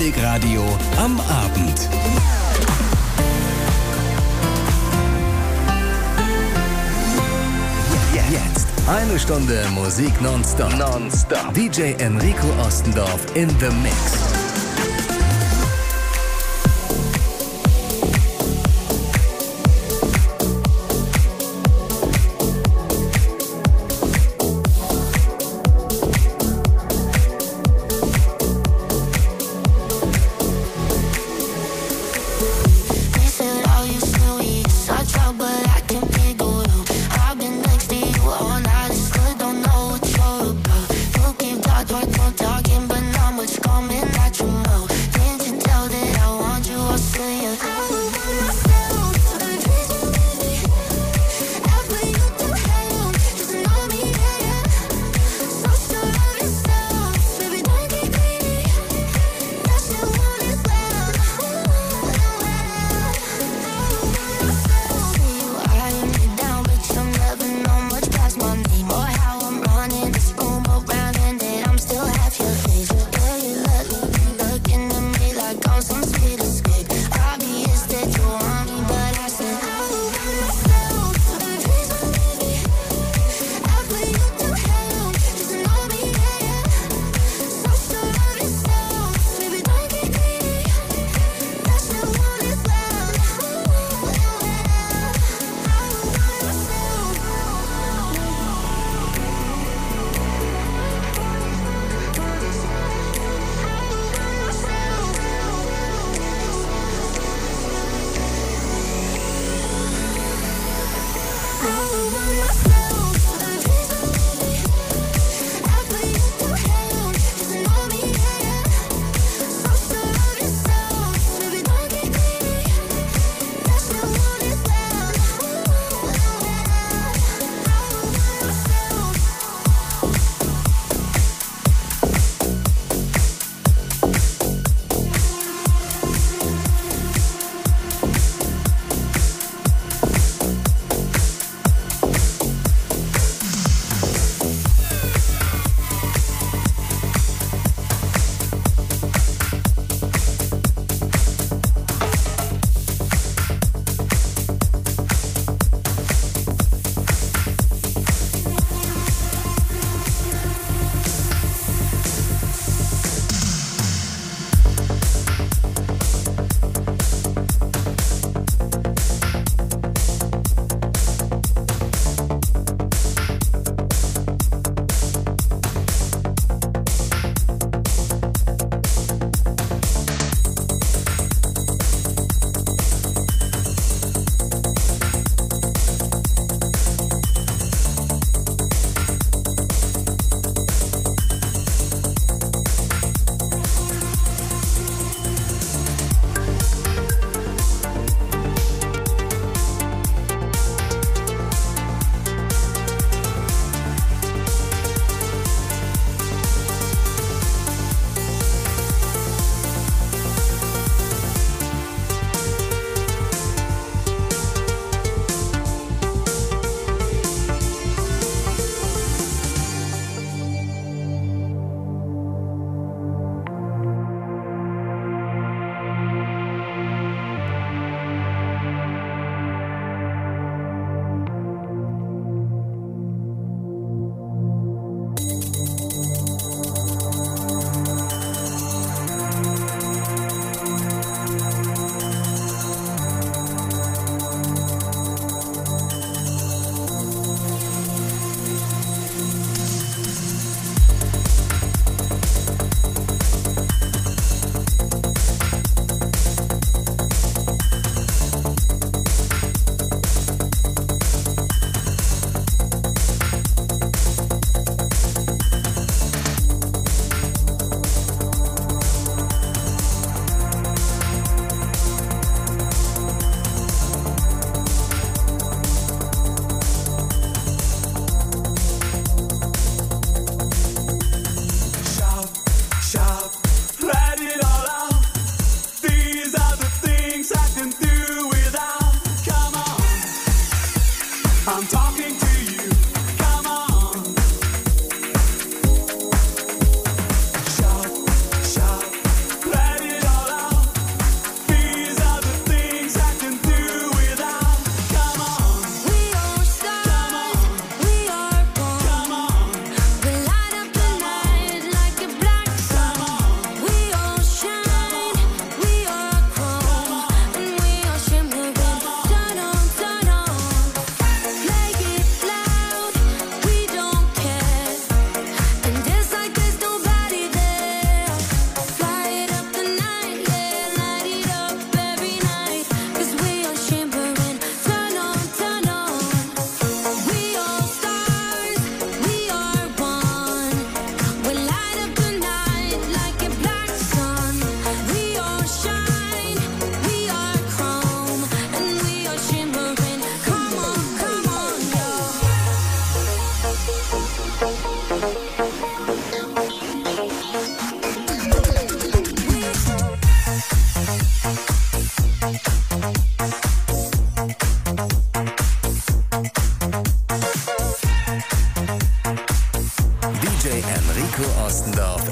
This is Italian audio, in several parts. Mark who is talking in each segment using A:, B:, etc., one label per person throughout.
A: Einwegradio am Abend. Jetzt eine Stunde Musik nonstop. DJ Enrico Ostendorf in the Mix.
B: Talking, but not much coming out.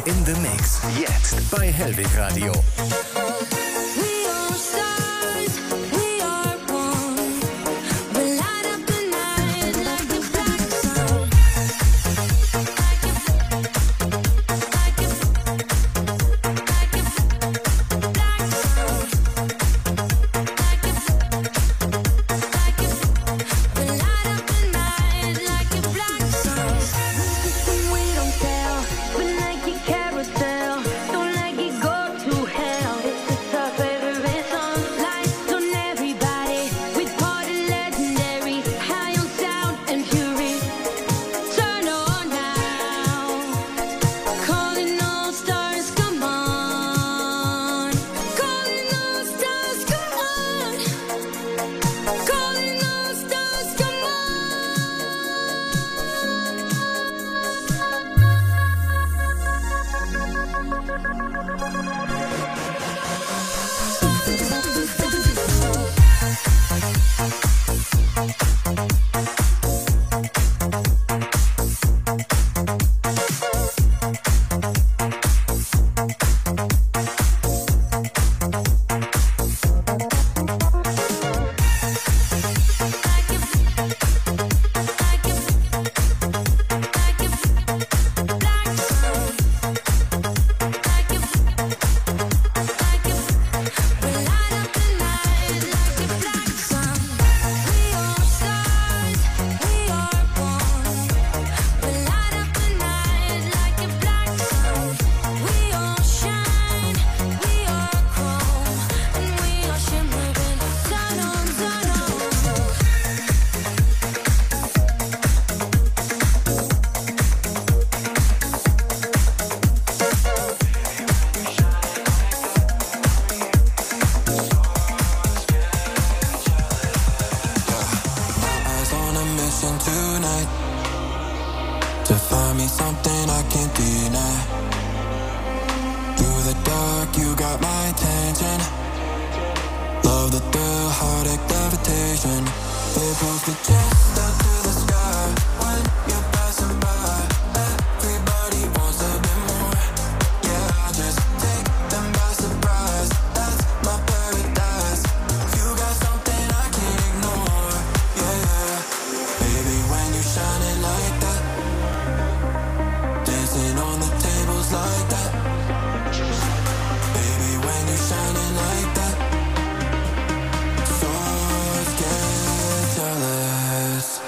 A: in the Mix. Jetzt bei Hellwig Radio.
B: Jealous.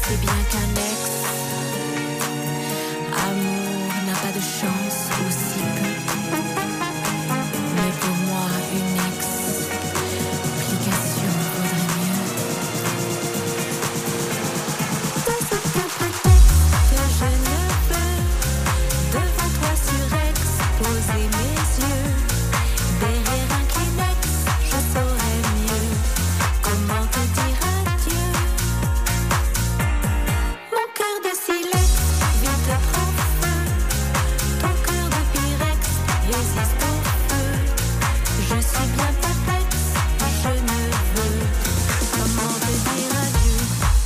B: c'est bien qu'un ex. Amour n'a pas de chance ou si peu. Mais pour moi, une explication vaudrait mieux. C'est ce que peut-être que je ne peux. Devant toi sur ex, poser mes yeux. Derrière un Kleenex, je saurais mieux comment te dire adieu. Mon cœur de silex, vite prend feu. Ton cœur de pyrex, résiste au feu. Je suis bien perplexe, je ne veux comment te dire adieu.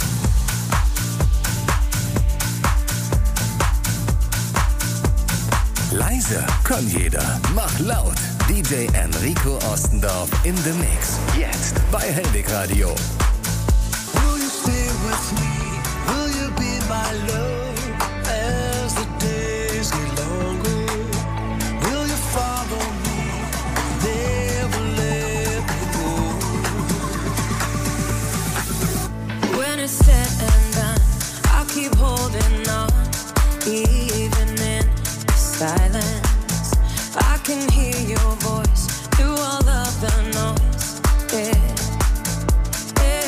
A: Leise kann jeder. Mach laut. DJ Enrico Ostendorf in the Mix. Jetzt bei Heldig Radio.
C: Will you stay with me? Will you be my love as the days get longer? Will you follow me? Never let me go.
B: When it's said and done, I'll keep holding on, even in silence. I can hear your voice through all of the noise. Yeah, yeah.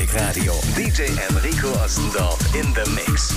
A: Musikradio. DJ Enrico Ostendorf in the Mix.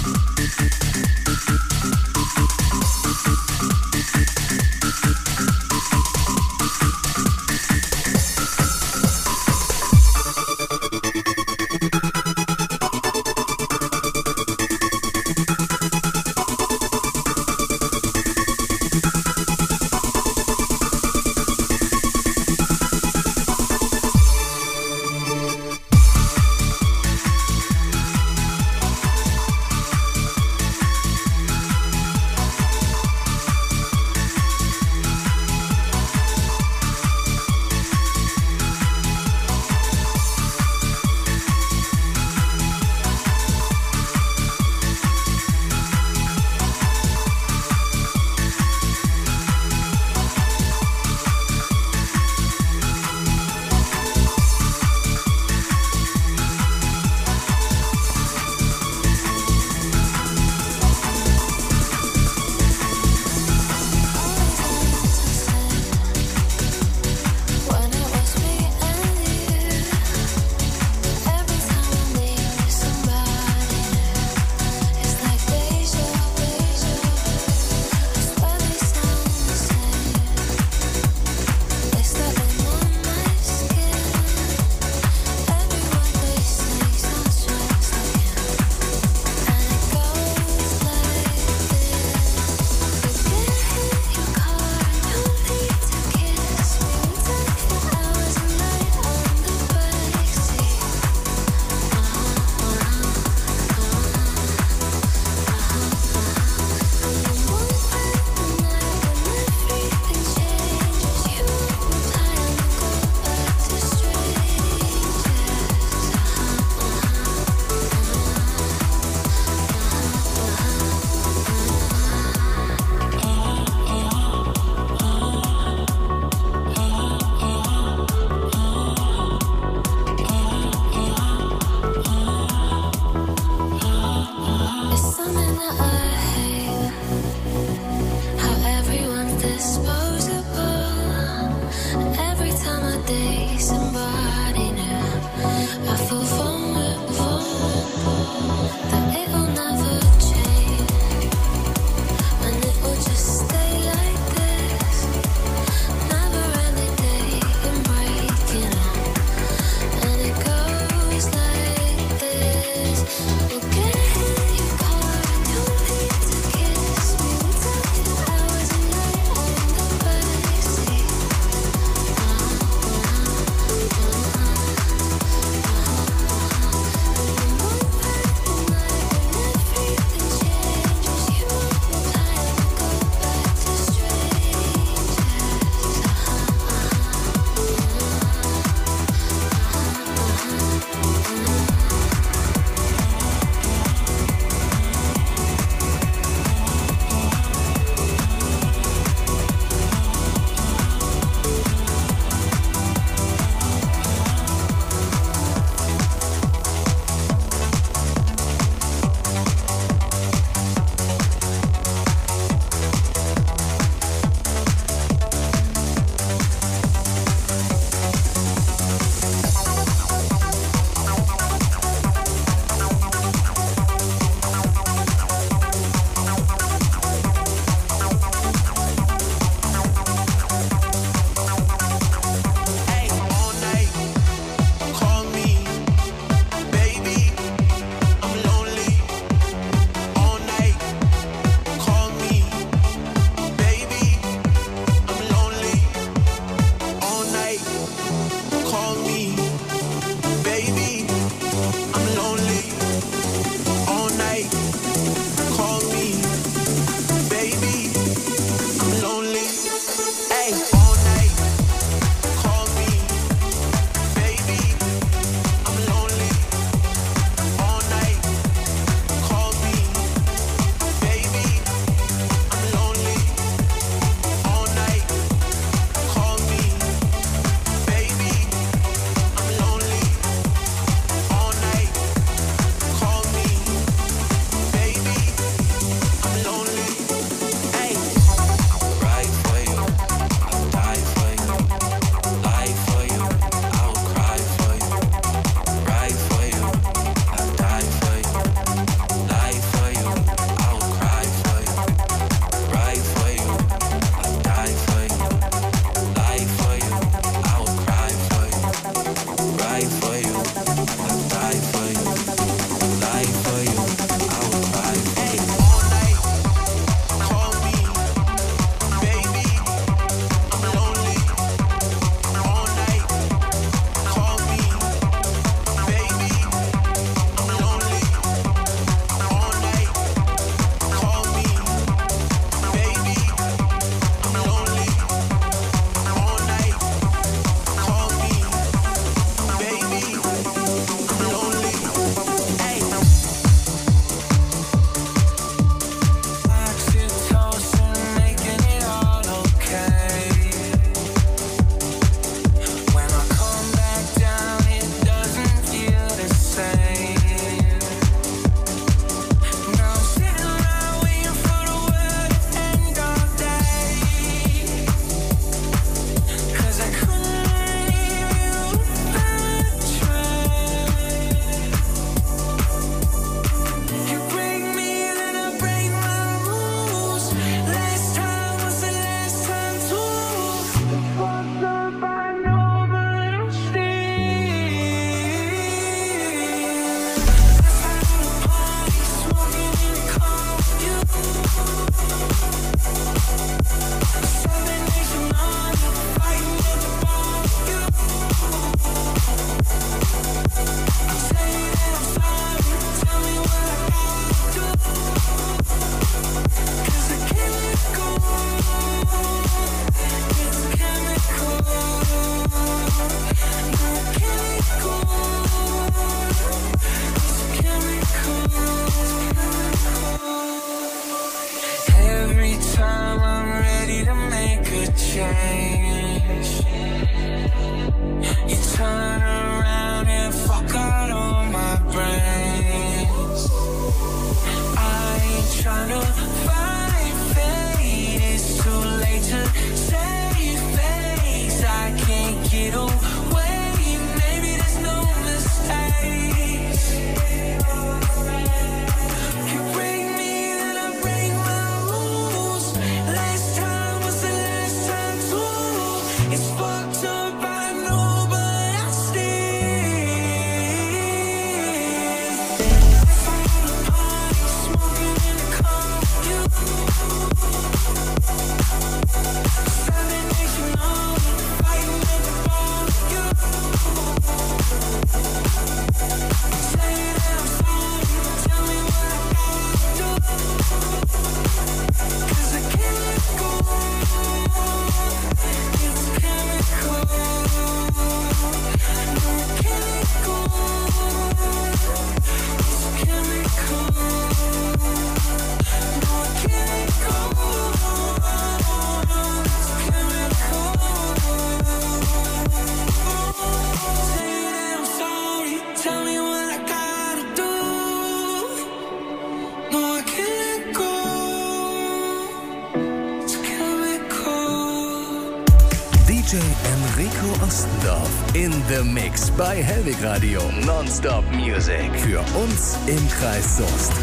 A: Rico Ostendorf in the Mix bei Hellwig Radio. Nonstop Music für uns im Kreis Soest.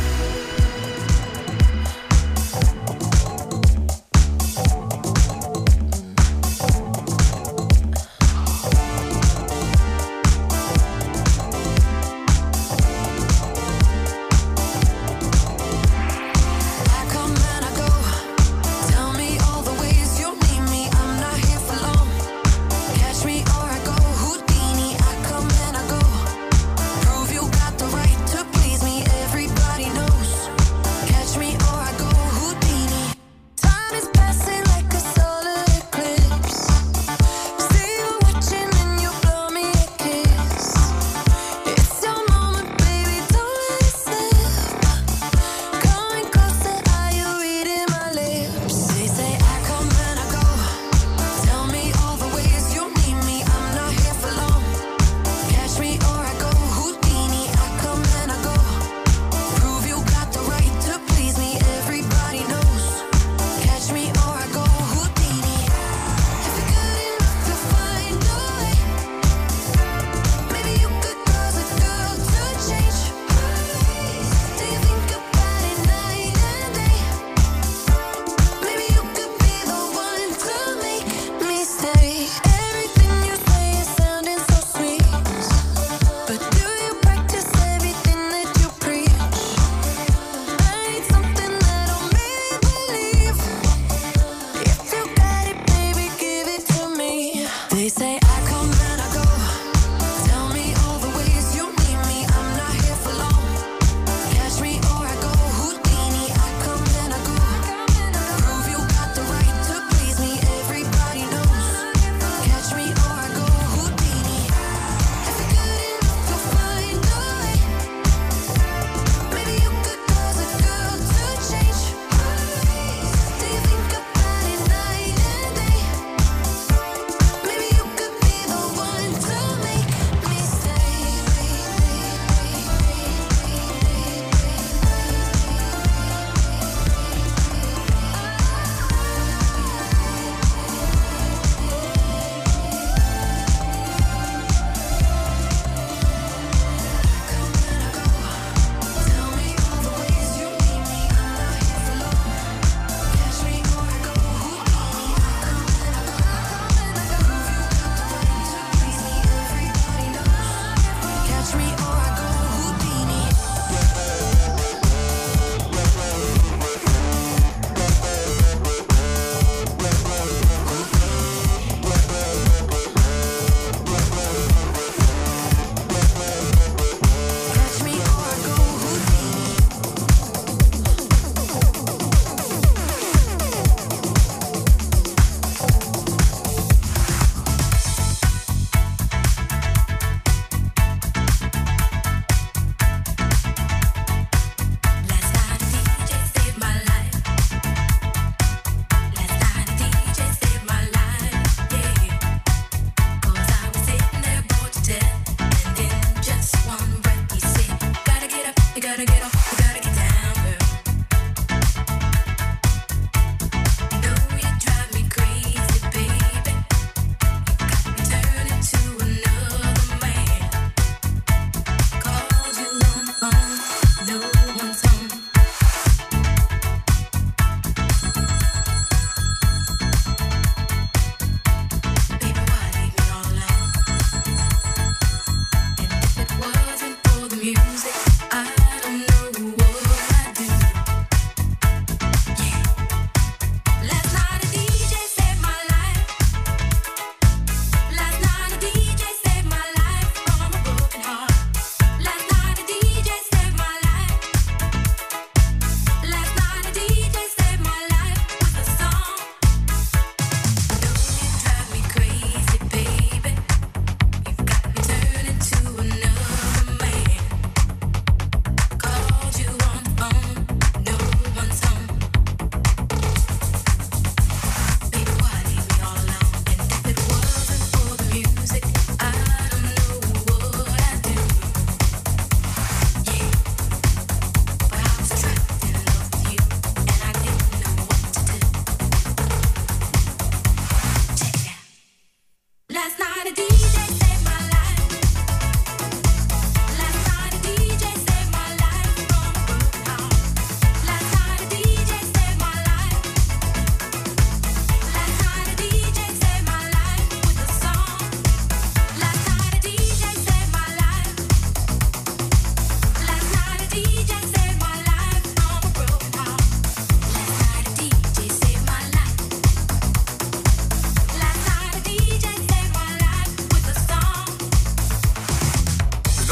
B: Prove you got the right to please me. Everybody knows.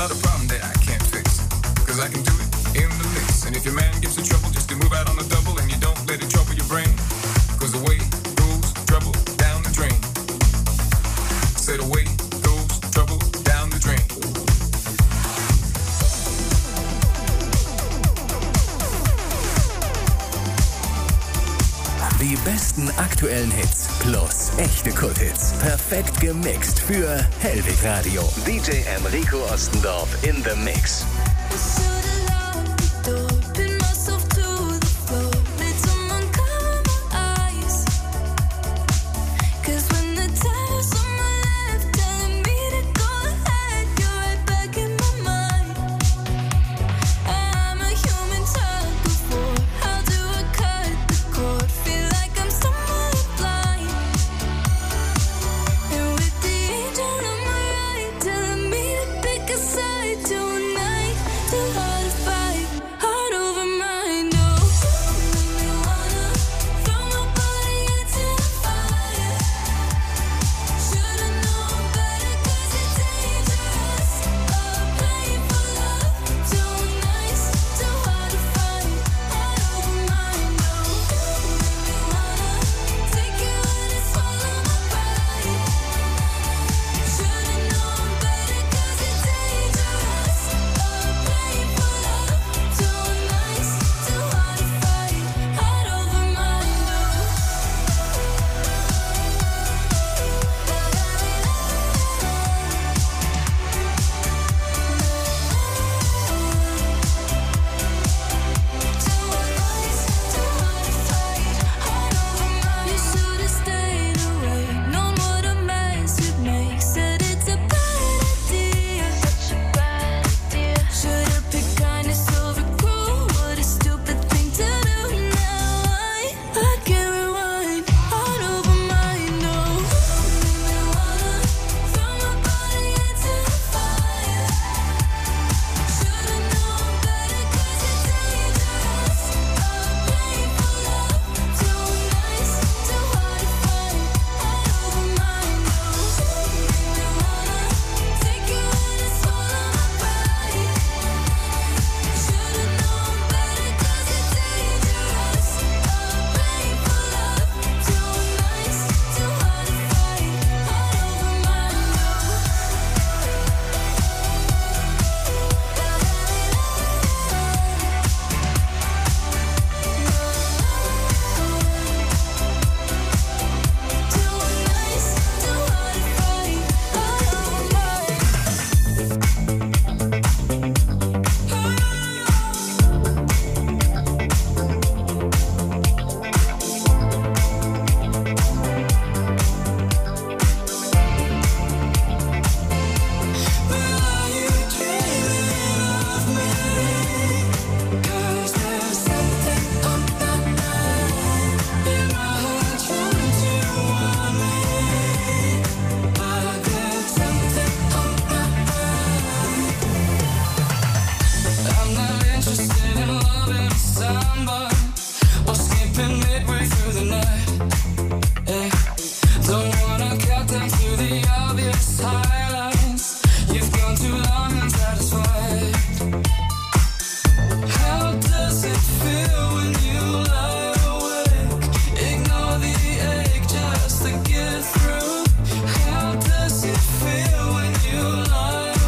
D: not a problem that I can't fix. Cause I can do it in the mix. And if your man gives you trouble, just to move out on the double and you don't let it trouble your brain. Cause the way goes trouble down the drain. Say the way goes trouble down the drain.
A: Die besten aktuellen Hits plus echte Kulthits. Perfekt gemixt für Hellwig Radio. DJ Enrico Ostendorf in the Mix.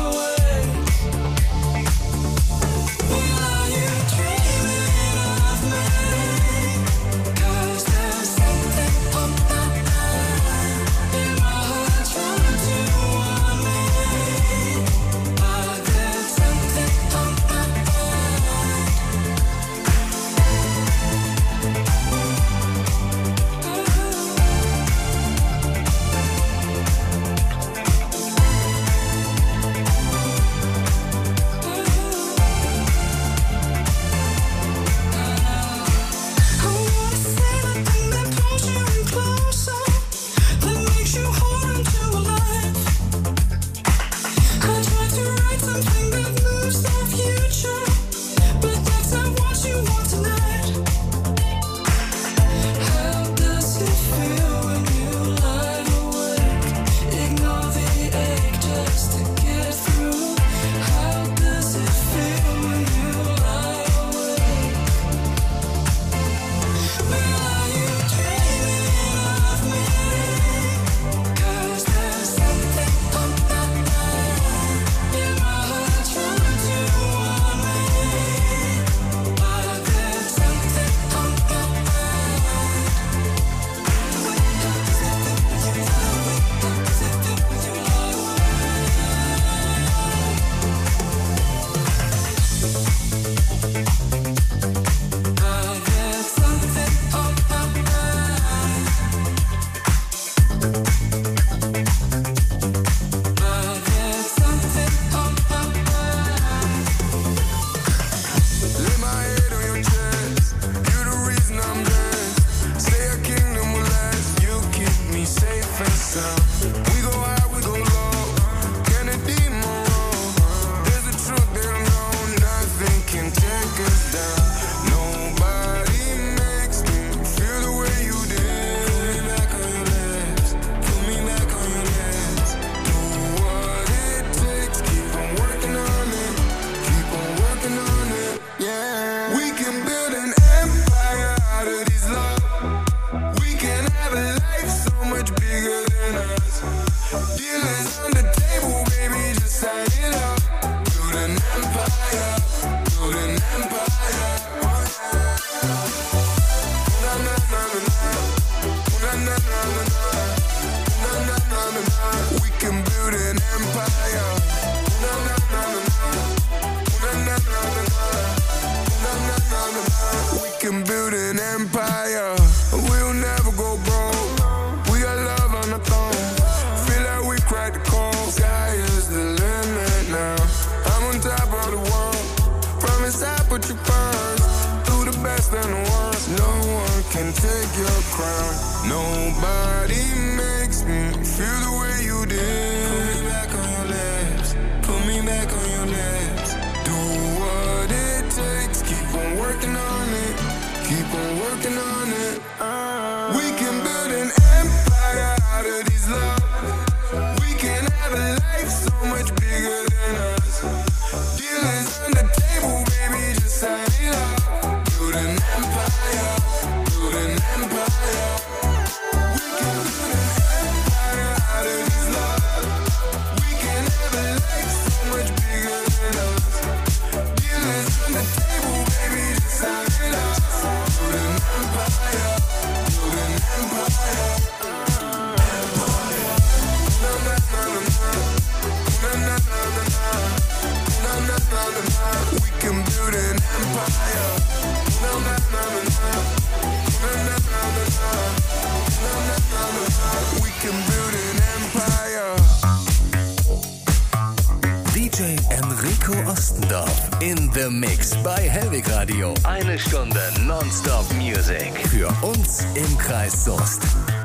C: Of
D: empire, build an empire. Na na na na na, na na na na na, na na na na. We can build an empire. Na na na na na, na na na na na, na na na na na. We can build an empire. We'll never go broke. We got love on the throne. Feel like we cracked the code. Sky is the limit now. I'm on top of the world. Promise I put you first. Through the best and the worst. No one can take your crown. Nobody makes me feel the way you did. Put me back on your lips. Put me back on your lips. Do what it takes. Keep on working on it. Keep on working on it. We can build an empire out of these love. We can have a life so much bigger than us. Deal is on the table, baby, just sign it up. Build an empire, build an empire. We can build an empire out of these love. We can have a life so much bigger than us. Deal is on the table, baby, just sign it up. Build an empire, build an empire. Na na na na na, na na na na na, na na na na na. We can build an empire. Na na na na na, na na na na na, na na na na na. We can build an empire.
A: DJ Enrico Ostendorf in the Mix bei Hellwig Radio. Eine Stunde Nonstop Music für uns im Kreis Soest.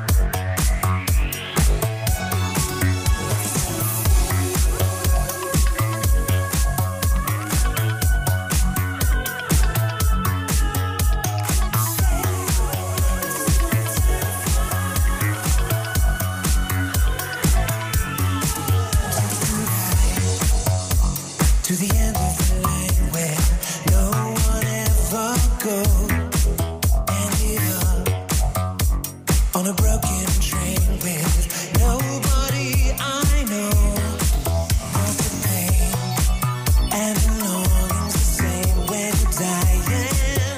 C: To the end of the line where no one ever goes. Ended up on a broken train with nobody I know. Wants the pain and the longing's the same when you're dying.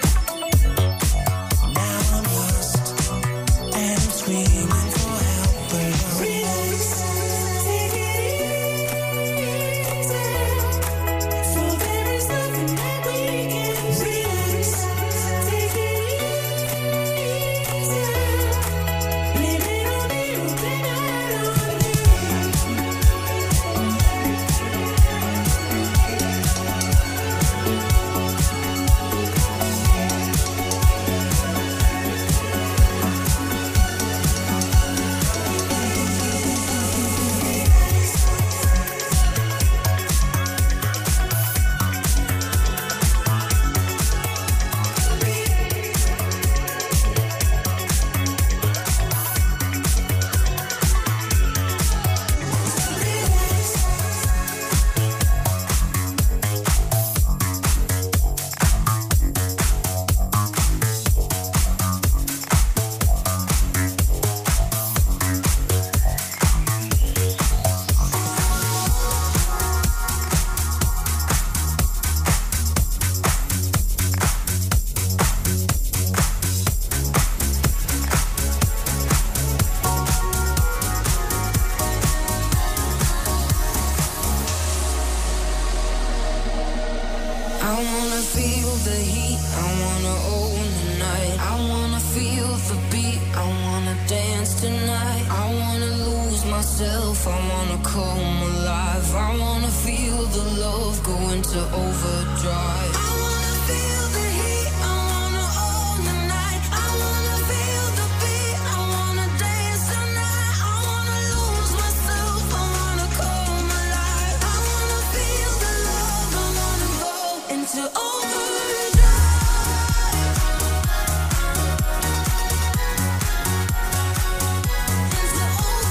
C: Now I'm lost and I'm screaming for help, but relax, take it easy. So there is nothing that we can relax, take it easy. Blame it on me or blame it on you.
B: I wanna feel the heat, I wanna own the night. I wanna feel the beat, I wanna dance tonight. I wanna lose myself, I wanna come alive. I wanna feel the love go into overdrive. I wanna feel the heat, I wanna own the night. I wanna feel the beat, I wanna dance tonight. I wanna lose myself, I wanna come alive. I wanna feel the love, I wanna go into overdrive. Into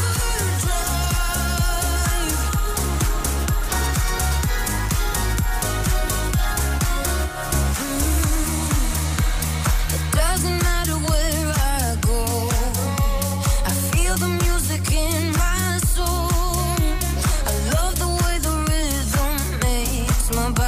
B: overdrive. It doesn't matter where I go, I feel the music in my soul. I love the way the rhythm makes my body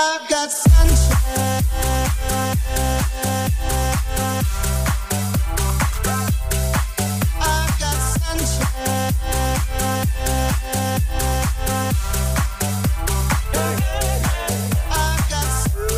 C: I've got sunshine. I've got sunshine. I've got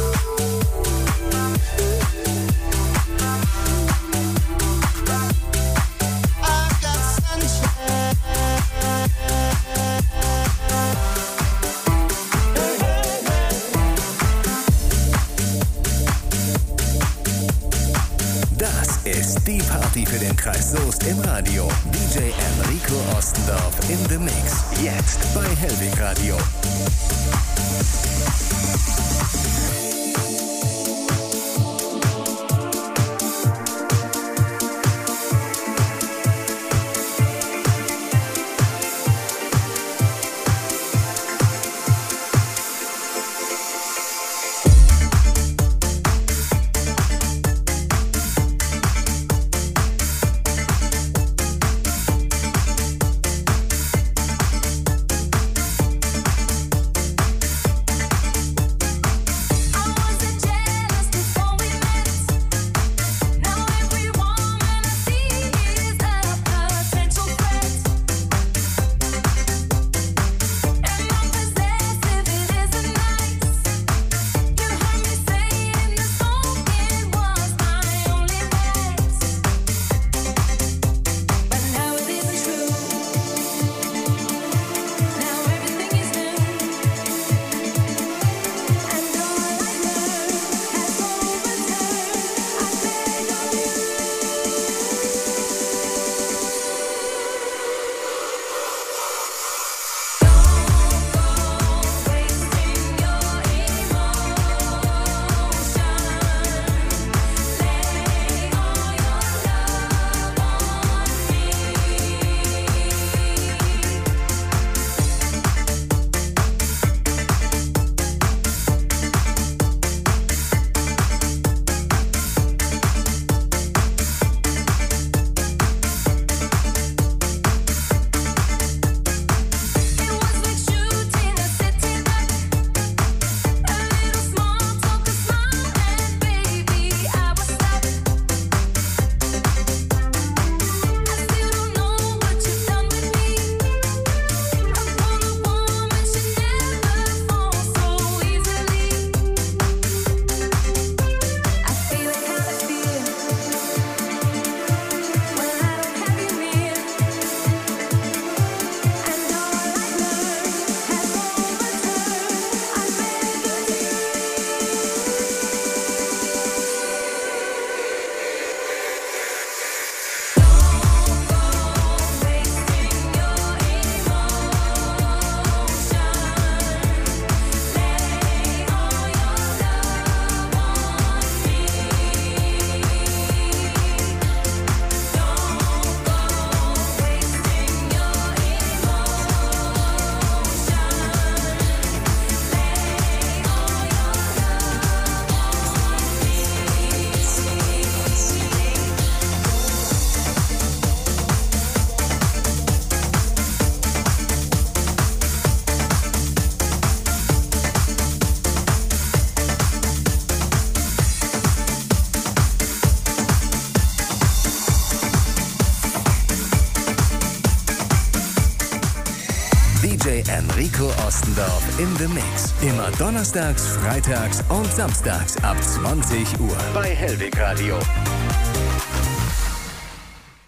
A: Das ist die Party für den Kreis Soest im Radio. DJ Enrico Ostendorf in the Mix. Jetzt bei Hellwig Radio. DJ Enrico Ostendorf in the Mix. Immer donnerstags, freitags und samstags ab 20 Uhr bei Hellwig Radio.